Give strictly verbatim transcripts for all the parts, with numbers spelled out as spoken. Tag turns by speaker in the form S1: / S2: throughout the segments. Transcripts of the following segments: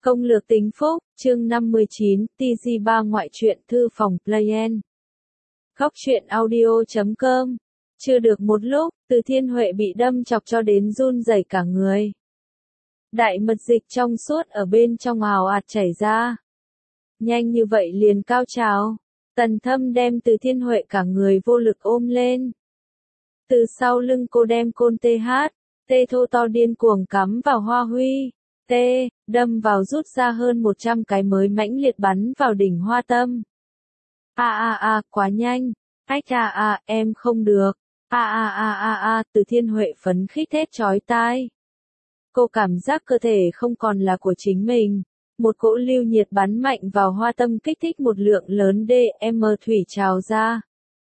S1: Công lược tính phúc, chương năm mươi chín, tê giê ba ngoại truyện thư phòng Playen. Góc truyện audio chấm com. Chưa được một lúc, Từ Thiên Huệ bị đâm chọc cho đến run rẩy cả người. Đại mật dịch trong suốt ở bên trong ào ạt chảy ra. Nhanh như vậy liền cao trào. Tần Thâm đem Từ Thiên Huệ cả người vô lực ôm lên. Từ sau lưng cô đem côn tê hát, tê thô to điên cuồng cắm vào Hoa Huy. Tê, đâm vào rút ra hơn một trăm cái mới mãnh liệt bắn vào đỉnh hoa tâm. A a a, quá nhanh. Ách a a, em không được. A a a a a, Từ Thiên Huệ phấn khích thét chói tai. Cô cảm giác cơ thể không còn là của chính mình. Một cỗ lưu nhiệt bắn mạnh vào hoa tâm kích thích một lượng lớn đê em thủy trào ra.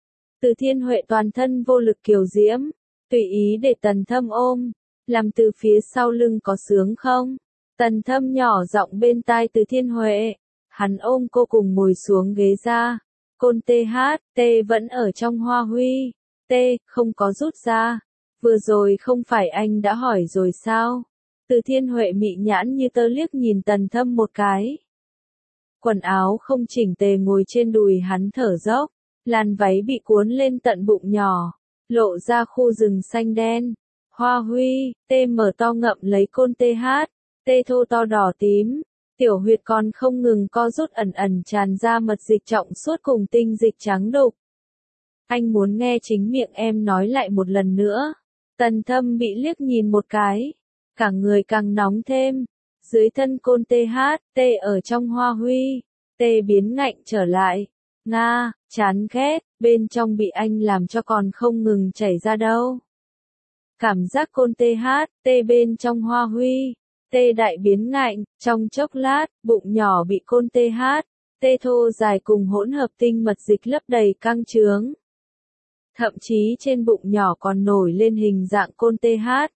S1: Từ Thiên Huệ toàn thân vô lực kiều diễm, tùy ý để Tần Thâm ôm. Làm từ phía sau lưng có sướng không? Tần Thâm nhỏ giọng bên tai Từ Thiên Huệ. Hắn ôm cô cùng ngồi xuống ghế ra. Côn tê hát, tê vẫn ở trong Hoa Huy. Tê, không có rút ra. Vừa rồi không phải anh đã hỏi rồi sao? Từ Thiên Huệ mị nhãn như tơ liếc nhìn Tần Thâm một cái. Quần áo không chỉnh tề ngồi trên đùi hắn thở dốc. Làn váy bị cuốn lên tận bụng nhỏ. Lộ ra khu rừng xanh đen. Hoa Huy, tê mở to ngậm lấy côn tê hát. Tê thô to đỏ tím, tiểu huyệt còn không ngừng co rút ẩn ẩn tràn ra mật dịch trọng suốt cùng tinh dịch trắng đục. Anh muốn nghe chính miệng em nói lại một lần nữa. Tần Thâm bị liếc nhìn một cái, cả người càng nóng thêm. Dưới thân côn tê hát, tê ở trong Hoa Huy, tê biến ngạnh trở lại. Nga, chán ghét, bên trong bị anh làm cho còn không ngừng chảy ra đâu. Cảm giác côn tê hát, tê bên trong Hoa Huy. Tê đại biến ngạnh, trong chốc lát, bụng nhỏ bị côn tê hát, tê thô dài cùng hỗn hợp tinh mật dịch lấp đầy căng trướng. Thậm chí trên bụng nhỏ còn nổi lên hình dạng côn tê hát.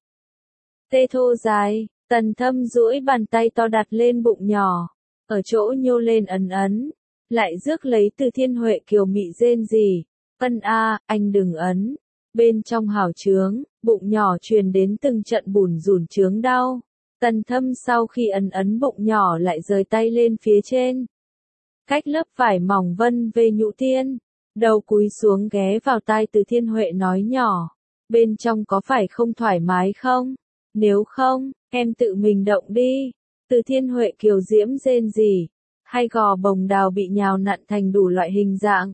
S1: Tê thô dài, Tần Thâm duỗi bàn tay to đặt lên bụng nhỏ, ở chỗ nhô lên ấn ấn, lại rước lấy Từ Thiên Huệ kiều mị rên rỉ. Ân a, anh đừng ấn. Bên trong hào trướng, bụng nhỏ truyền đến từng trận bùn rủn trướng đau. Tần Thâm sau khi ấn ấn bụng nhỏ lại rời tay lên phía trên. Cách lớp vải mỏng vân về nhũ thiên. Đầu cúi xuống ghé vào tai Từ Thiên Huệ nói nhỏ. Bên trong có phải không thoải mái không? Nếu không, em tự mình động đi. Từ Thiên Huệ kiều diễm rên rỉ. Hai gò bồng đào bị nhào nặn thành đủ loại hình dạng.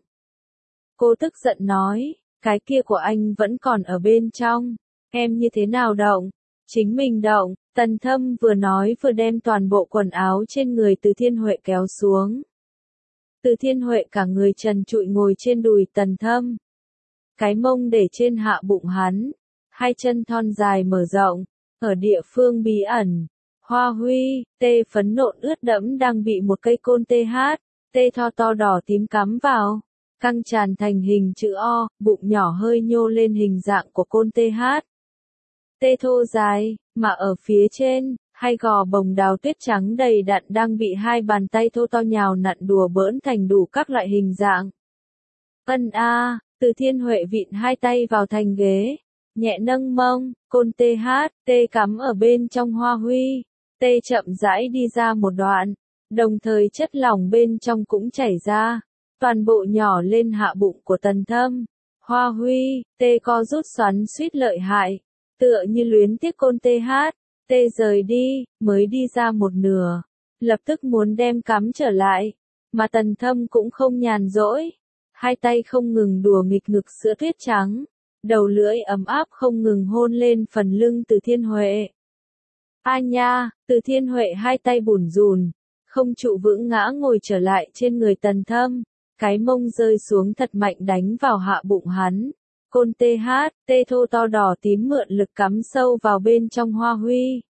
S1: Cô tức giận nói. Cái kia của anh vẫn còn ở bên trong. Em như thế nào động? Chính mình động. Tần Thâm vừa nói vừa đem toàn bộ quần áo trên người Từ Thiên Huệ kéo xuống. Từ Thiên Huệ cả người trần trụi ngồi trên đùi Tần Thâm. Cái mông để trên hạ bụng hắn. Hai chân thon dài mở rộng. Ở địa phương bí ẩn. Hoa Huy, tê phấn nộn ướt đẫm đang bị một cây côn tê hát. Tê tho to đỏ tím cắm vào. Căng tràn thành hình chữ O, bụng nhỏ hơi nhô lên hình dạng của côn tê hát. Tê thô dài, mà ở phía trên, hai gò bồng đào tuyết trắng đầy đặn đang bị hai bàn tay thô to nhào nặn đùa bỡn thành đủ các loại hình dạng. Ân a, Từ Thiên Huệ vịn hai tay vào thành ghế, nhẹ nâng mông, côn tê hát, tê cắm ở bên trong Hoa Huy, tê chậm rãi đi ra một đoạn, đồng thời chất lỏng bên trong cũng chảy ra, toàn bộ nhỏ lên hạ bụng của Tần Thâm. Hoa Huy, tê co rút xoắn suýt lợi hại. Tựa như luyến tiếc côn tê hát, tê rời đi, mới đi ra một nửa. Lập tức muốn đem cắm trở lại. Mà Tần Thâm cũng không nhàn rỗi. Hai tay không ngừng đùa nghịch ngực sữa tuyết trắng. Đầu lưỡi ấm áp không ngừng hôn lên phần lưng Từ Thiên Huệ. A nha, Từ Thiên Huệ hai tay bủn rùn. Không trụ vững ngã ngồi trở lại trên người Tần Thâm. Cái mông rơi xuống thật mạnh đánh vào hạ bụng hắn. Côn tê hát, tê thô to đỏ tím mượn lực cắm sâu vào bên trong Hoa Huy.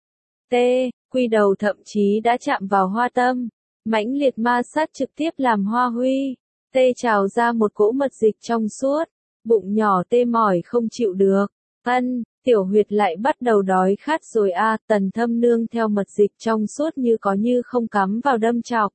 S1: Tê, quy đầu thậm chí đã chạm vào hoa tâm. Mãnh liệt ma sát trực tiếp làm Hoa Huy. Tê trào ra một cỗ mật dịch trong suốt. Bụng nhỏ tê mỏi không chịu được. Ân, tiểu huyệt lại bắt đầu đói khát rồi a. Tần Thâm nương theo mật dịch trong suốt như có như không cắm vào đâm chọc.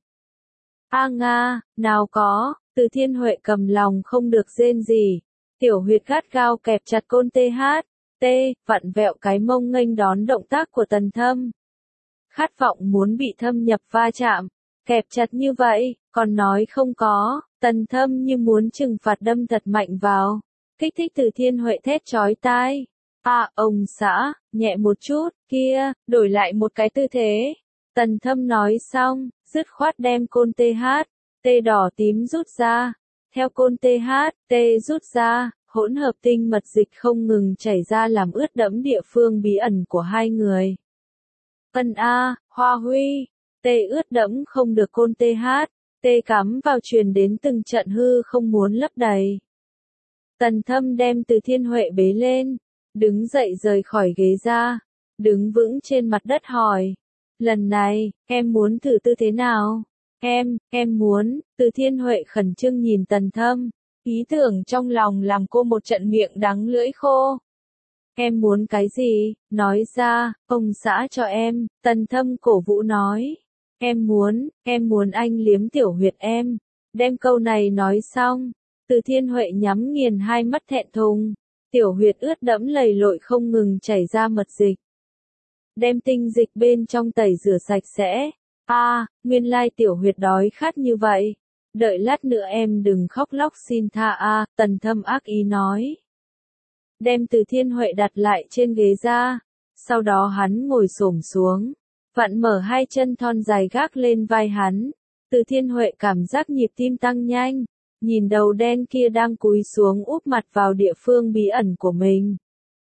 S1: A nga, nào có, Từ Thiên Huệ cầm lòng không được rên gì. Tiểu huyệt gắt gao kẹp chặt côn tê hát, tê, vặn vẹo cái mông nghênh đón động tác của Tần Thâm. khát vọng muốn bị thâm nhập va chạm, kẹp chặt như vậy, còn nói không có, Tần Thâm như muốn trừng phạt đâm thật mạnh vào, kích thích Từ Thiên Huệ thét chói tai. À, ông xã, nhẹ một chút, kia, đổi lại một cái tư thế. Tần Thâm nói xong, dứt khoát đem côn tê hát, tê đỏ tím rút ra. Theo côn tê hát, tê rút ra, hỗn hợp tinh mật dịch không ngừng chảy ra làm ướt đẫm địa phương bí ẩn của hai người. Ân a, Hoa Huy, tê ướt đẫm không được côn tê hát, tê cắm vào truyền đến từng trận hư không muốn lấp đầy. Tần Thâm đem Từ Thiên Huệ bế lên, đứng dậy rời khỏi ghế ra, đứng vững trên mặt đất hỏi. Lần này, em muốn thử tư thế nào? Em, em muốn, Từ Thiên Huệ khẩn trương nhìn Tần Thâm, ý tưởng trong lòng làm cô một trận miệng đắng lưỡi khô. Em muốn cái gì? Nói ra, ông xã cho em, Tần Thâm cổ vũ nói. Em muốn, em muốn anh liếm tiểu huyệt em. Đem câu này nói xong, Từ Thiên Huệ nhắm nghiền hai mắt thẹn thùng, tiểu huyệt ướt đẫm lầy lội không ngừng chảy ra mật dịch. Đem tinh dịch bên trong tẩy rửa sạch sẽ. A, à, nguyên lai tiểu huyệt đói khát như vậy. Đợi lát nữa em đừng khóc lóc xin tha a, à, Tần Thâm ác ý nói. Đem Từ Thiên Huệ đặt lại trên ghế ra, sau đó hắn ngồi xổm xuống, vặn mở hai chân thon dài gác lên vai hắn. Từ Thiên Huệ cảm giác nhịp tim tăng nhanh, nhìn đầu đen kia đang cúi xuống úp mặt vào địa phương bí ẩn của mình.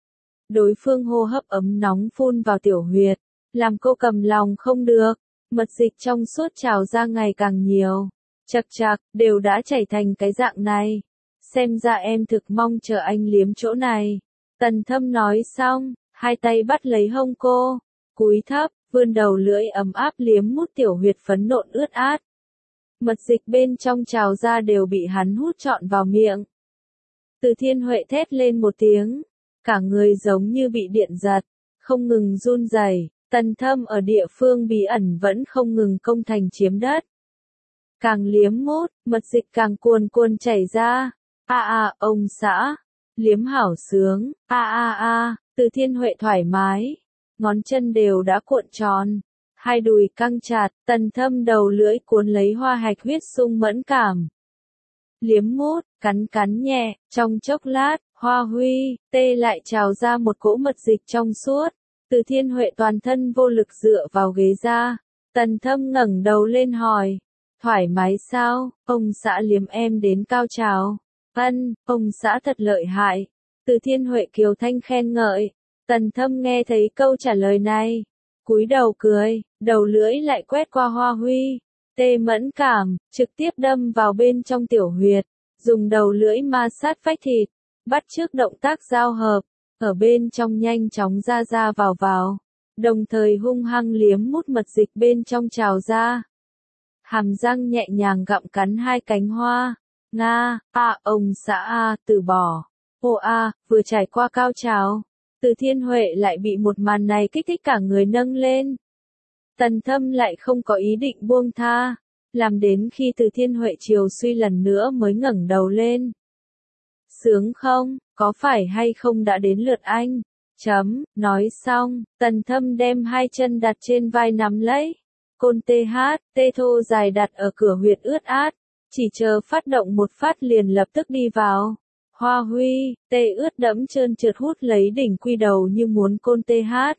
S1: Đối phương hô hấp ấm nóng phun vào tiểu huyệt, làm cô cầm lòng không được, mật dịch trong suốt trào ra ngày càng nhiều. Chật chạc, đều đã chảy thành cái dạng này. Xem ra em thực mong chờ anh liếm chỗ này. Tần Thâm nói xong, hai tay bắt lấy hông cô, cúi thấp, vươn đầu lưỡi ấm áp liếm mút tiểu huyệt phấn nộn ướt át. Mật dịch bên trong trào ra đều bị hắn hút trọn vào miệng. Từ Thiên Huệ thét lên một tiếng, cả người giống như bị điện giật, không ngừng run rẩy. Tần Thâm ở địa phương bí ẩn vẫn không ngừng công thành chiếm đất. Càng liếm mút, mật dịch càng cuồn cuộn chảy ra. A a, ông xã, liếm hảo sướng. A a a, Từ Thiên Huệ thoải mái, ngón chân đều đã cuộn tròn, hai đùi căng chặt, Tần Thâm đầu lưỡi cuốn lấy hoa hạch huyết sung mẫn cảm. Liếm mút, cắn cắn nhẹ, trong chốc lát, Hoa Huy, tê lại trào ra một cỗ mật dịch trong suốt. Từ Thiên Huệ toàn thân vô lực dựa vào ghế ra. Tần Thâm ngẩng đầu lên hỏi. Thoải mái sao, ông xã liếm em đến cao trào. Ân, ông xã thật lợi hại. Từ Thiên Huệ kiều thanh khen ngợi. Tần Thâm nghe thấy câu trả lời này, cúi đầu cười, đầu lưỡi lại quét qua Hoa Huy. Tê mẫn cảm, trực tiếp đâm vào bên trong tiểu huyệt, dùng đầu lưỡi ma sát vách thịt, bắt chước động tác giao hợp, ở bên trong nhanh chóng ra ra vào vào, đồng thời hung hăng liếm mút mật dịch bên trong trào ra. Hàm răng nhẹ nhàng gặm cắn hai cánh hoa. Nga, a, ông xã a, từ bỏ. Ô a, vừa trải qua cao trào. Từ Thiên Huệ lại bị một màn này kích thích cả người nâng lên. Tần Thâm lại không có ý định buông tha, làm đến khi Từ Thiên Huệ chiều suy lần nữa mới ngẩng đầu lên. Sướng không, có phải hay không đã đến lượt anh? Chấm, nói xong, Tần Thâm đem hai chân đặt trên vai nắm lấy. Côn tê hát, tê thô dài đặt ở cửa huyệt ướt át, chỉ chờ phát động một phát liền lập tức đi vào. Hoa Huy, tê ướt đẫm trơn trượt hút lấy đỉnh quy đầu như muốn côn tê hát.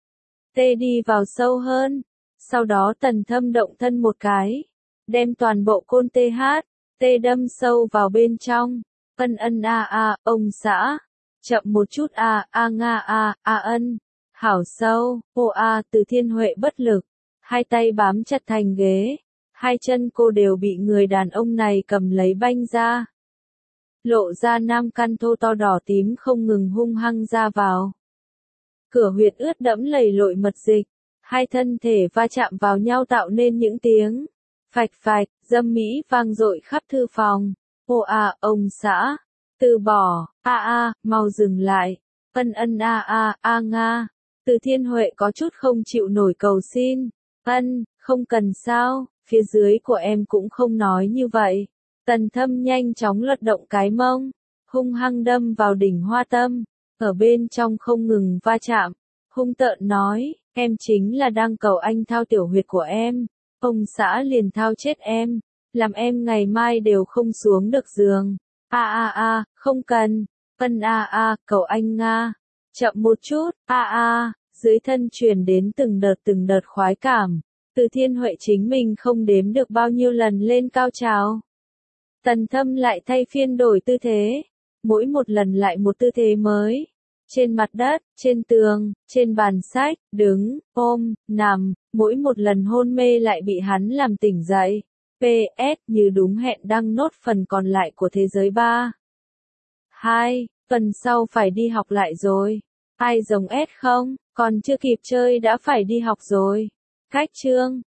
S1: Tê đi vào sâu hơn, sau đó Tần Thâm động thân một cái, đem toàn bộ côn tê hát, tê đâm sâu vào bên trong. Ân ân a a, ông xã, chậm một chút a, a nga a, a ân, hảo sâu, ô a, Từ Thiên Huệ bất lực, hai tay bám chặt thành ghế, hai chân cô đều bị người đàn ông này cầm lấy banh ra. Lộ ra nam căn thô to đỏ tím không ngừng hung hăng ra vào. Cửa huyệt ướt đẫm lầy lội mật dịch, hai thân thể va chạm vào nhau tạo nên những tiếng phạch phạch, dâm mỹ vang dội khắp thư phòng. Ô a, ông xã, từ bỏ, a a, mau dừng lại. Ân ân a a, a nga. Từ Thiên Huệ có chút không chịu nổi cầu xin. Ân, không cần sao, phía dưới của em cũng không nói như vậy. Tần Thâm nhanh chóng lật động cái mông, hung hăng đâm vào đỉnh hoa tâm, ở bên trong không ngừng va chạm, hung tợn nói, Em chính là đang cầu anh thao tiểu huyệt của em. Ông xã liền thao chết em. Làm em ngày mai đều không xuống được giường. A a a, không cần. Ân a a, cầu anh Nga. Chậm một chút, a a, dưới thân truyền đến từng đợt từng đợt khoái cảm. Từ Thiên Huệ chính mình không đếm được bao nhiêu lần lên cao trào. Tần Thâm lại thay phiên đổi tư thế. Mỗi một lần lại một tư thế mới. Trên mặt đất, trên tường, trên bàn sách, đứng, ôm, nằm, mỗi một lần hôn mê lại bị hắn làm tỉnh dậy. pê ét như đúng hẹn đăng nốt phần còn lại của thế giới ba. hai. Tuần sau phải đi học lại rồi. Ai giống S không? Còn chưa kịp chơi đã phải đi học rồi. Cách chương.